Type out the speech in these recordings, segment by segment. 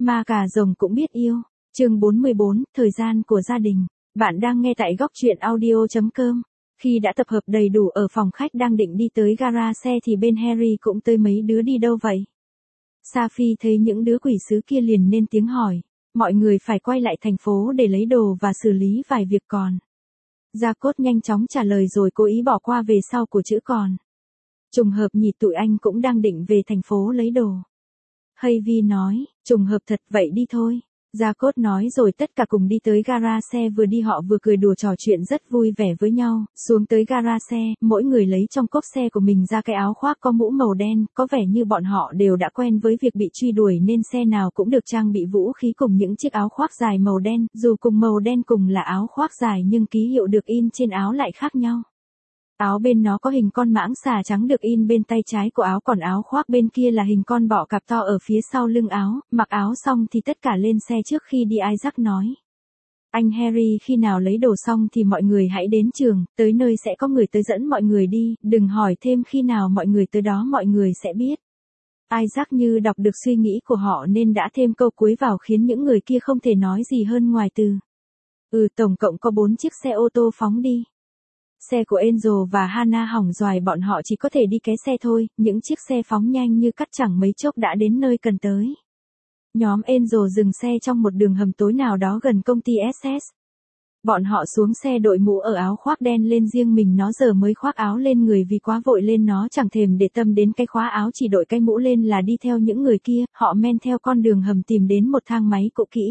Ma cà rồng cũng biết yêu. Chương 44, thời gian của gia đình. Bạn đang nghe tại góc truyện audio.com. Khi đã tập hợp đầy đủ ở phòng khách đang định đi tới gara xe thì bên Harry cũng tới. Mấy đứa đi đâu vậy? Sophie thấy những đứa quỷ sứ kia liền lên tiếng hỏi. Mọi người phải quay lại thành phố để lấy đồ và xử lý vài việc còn. Jacob nhanh chóng trả lời rồi cố ý bỏ qua về sau của chữ còn. Trùng hợp nhỉ, tụi anh cũng đang định về thành phố lấy đồ. Harvey nói, trùng hợp thật, vậy đi thôi. Jacob nói rồi tất cả cùng đi tới gara xe, vừa đi họ vừa cười đùa trò chuyện rất vui vẻ với nhau. Xuống tới gara xe, mỗi người lấy trong cốp xe của mình ra cái áo khoác có mũ màu đen, có vẻ như bọn họ đều đã quen với việc bị truy đuổi nên xe nào cũng được trang bị vũ khí cùng những chiếc áo khoác dài màu đen. Dù cùng màu đen cùng là áo khoác dài nhưng ký hiệu được in trên áo lại khác nhau. Áo bên nó có hình con mãng xà trắng được in bên tay trái của áo, còn áo khoác bên kia là hình con bọ cạp to ở phía sau lưng áo. Mặc áo xong thì tất cả lên xe trước khi đi. Isaac nói. Anh Harry, khi nào lấy đồ xong thì mọi người hãy đến trường, tới nơi sẽ có người tới dẫn mọi người đi, đừng hỏi thêm, khi nào mọi người tới đó mọi người sẽ biết. Isaac như đọc được suy nghĩ của họ nên đã thêm câu cuối vào khiến những người kia không thể nói gì hơn ngoài từ. Tổng cộng có 4 chiếc xe ô tô phóng đi. Xe của Angel và Hannah hỏng rồi, bọn họ chỉ có thể đi ké xe thôi, những chiếc xe phóng nhanh như cắt chẳng mấy chốc đã đến nơi cần tới. Nhóm Angel dừng xe trong một đường hầm tối nào đó gần công ty SS. Bọn họ xuống xe đội mũ ở áo khoác đen lên, riêng mình nó giờ mới khoác áo lên người vì quá vội lên nó chẳng thèm để tâm đến cái khóa áo, chỉ đội cái mũ lên là đi theo những người kia. Họ men theo con đường hầm tìm đến một thang máy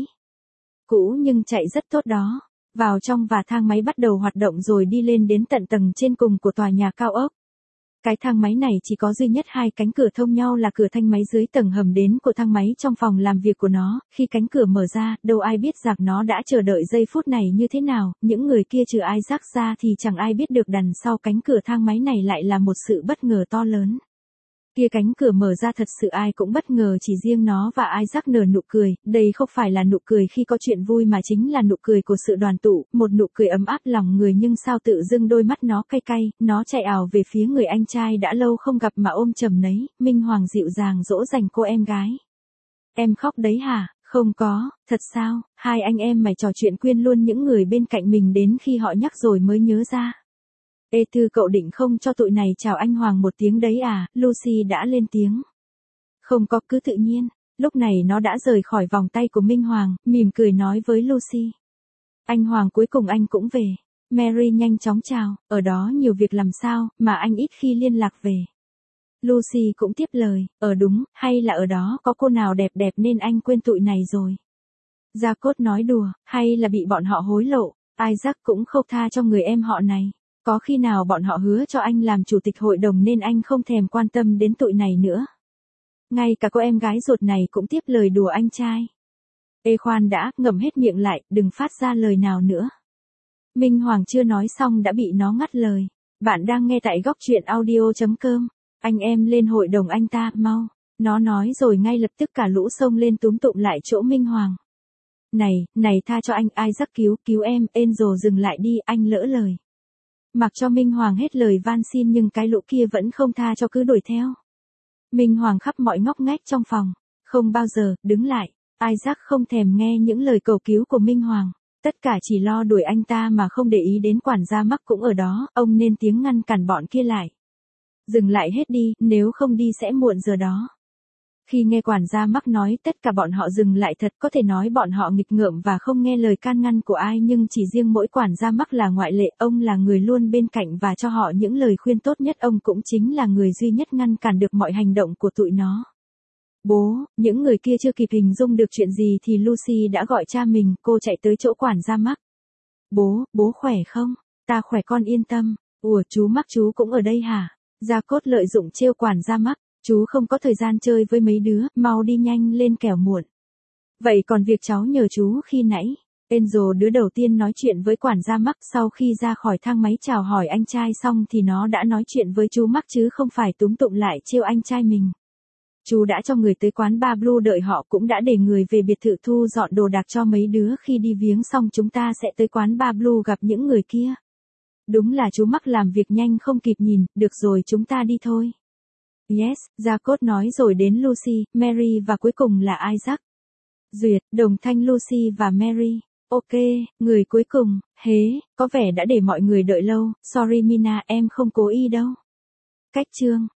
cũ nhưng chạy rất tốt đó. Vào trong và thang máy bắt đầu hoạt động rồi đi lên đến tận tầng trên cùng của tòa nhà cao ốc. Cái thang máy này chỉ có duy nhất 2 cánh cửa thông nhau là cửa thanh máy dưới tầng hầm đến của thang máy trong phòng làm việc của nó. Khi cánh cửa mở ra, đâu ai biết rằng nó đã chờ đợi giây phút này như thế nào. Những người kia trừ Isaac ra thì chẳng ai biết được đằng sau cánh cửa thang máy này lại là một sự bất ngờ to lớn. Kia cánh cửa mở ra thật sự ai cũng bất ngờ, chỉ riêng nó và Isaac nở nụ cười. Đây không phải là nụ cười khi có chuyện vui mà chính là nụ cười của sự đoàn tụ, một nụ cười ấm áp lòng người. Nhưng sao tự dưng đôi mắt nó cay cay, nó chạy ảo về phía người anh trai đã lâu không gặp mà ôm chầm lấy. Minh Hoàng dịu dàng dỗ dành cô em gái. Em khóc đấy hả? Không có, thật sao? Hai anh em mày trò chuyện quên luôn những người bên cạnh mình, đến khi họ nhắc rồi mới nhớ ra. Ê Tư, cậu định không cho tụi này chào anh Hoàng một tiếng đấy à? Lucy đã lên tiếng. Không có, cứ tự nhiên. Lúc này nó đã rời khỏi vòng tay của Minh Hoàng, mỉm cười nói với Lucy. Anh Hoàng, cuối cùng anh cũng về. Mary nhanh chóng chào, ở đó nhiều việc làm sao, mà anh ít khi liên lạc về. Lucy cũng tiếp lời, đúng, hay là ở đó có cô nào đẹp đẹp nên anh quên tụi này rồi. Jacob nói đùa, hay là bị bọn họ hối lộ. Isaac cũng không tha cho người em họ này. Có khi nào bọn họ hứa cho anh làm chủ tịch hội đồng nên anh không thèm quan tâm đến tụi này nữa. Ngay cả cô em gái ruột này cũng tiếp lời đùa anh trai. Ê khoan đã, ngậm hết miệng lại, đừng phát ra lời nào nữa. Minh Hoàng chưa nói xong đã bị nó ngắt lời. Bạn đang nghe tại góc truyện audio.com. Anh em lên hội đồng anh ta, mau. Nó nói rồi ngay lập tức cả lũ xông lên túm tụm lại chỗ Minh Hoàng. Này tha cho anh, Isaac cứu em. Angel dừng lại đi, anh lỡ lời. Mặc cho Minh Hoàng hết lời van xin nhưng cái lũ kia vẫn không tha cho, cứ đuổi theo. Minh Hoàng khắp mọi ngóc ngách trong phòng. Không bao giờ, đứng lại. Isaac không thèm nghe những lời cầu cứu của Minh Hoàng. Tất cả chỉ lo đuổi anh ta mà không để ý đến quản gia Mark cũng ở đó. Ông nên tiếng ngăn cản bọn kia lại. Dừng lại hết đi, nếu không đi sẽ muộn giờ đó. Khi nghe quản gia Mark nói tất cả bọn họ dừng lại, thật có thể nói bọn họ nghịch ngợm và không nghe lời can ngăn của ai, nhưng chỉ riêng mỗi quản gia Mark là ngoại lệ. Ông là người luôn bên cạnh và cho họ những lời khuyên tốt nhất. Ông cũng chính là người duy nhất ngăn cản được mọi hành động của tụi nó. Bố, những người kia chưa kịp hình dung được chuyện gì thì Lucy đã gọi cha mình. Cô chạy tới chỗ quản gia Mark. Bố khỏe không? Ta khỏe con yên tâm. Chú Mark chú cũng ở đây hả? Jacob lợi dụng trêu quản gia Mark. Chú không có thời gian chơi với mấy đứa, mau đi nhanh lên kẻo muộn. Vậy còn việc cháu nhờ chú khi nãy. Angel đứa đầu tiên nói chuyện với quản gia Mark. Sau khi ra khỏi thang máy chào hỏi anh trai xong thì nó đã nói chuyện với chú Mark chứ không phải túm tụm lại trêu anh trai mình. Chú đã cho người tới quán bar Blue đợi họ, cũng đã để người về biệt thự thu dọn đồ đạc cho mấy đứa. Khi đi viếng xong chúng ta sẽ tới quán bar Blue gặp những người kia. Đúng là chú Mark làm việc nhanh không kịp nhìn. Được rồi, chúng ta đi thôi. Yes, Jacob nói rồi đến Lucy, Mary và cuối cùng là Isaac. Duyệt, đồng thanh Lucy và Mary. Ok, người cuối cùng, có vẻ đã để mọi người đợi lâu, sorry Mina, em không cố ý đâu. Cách chương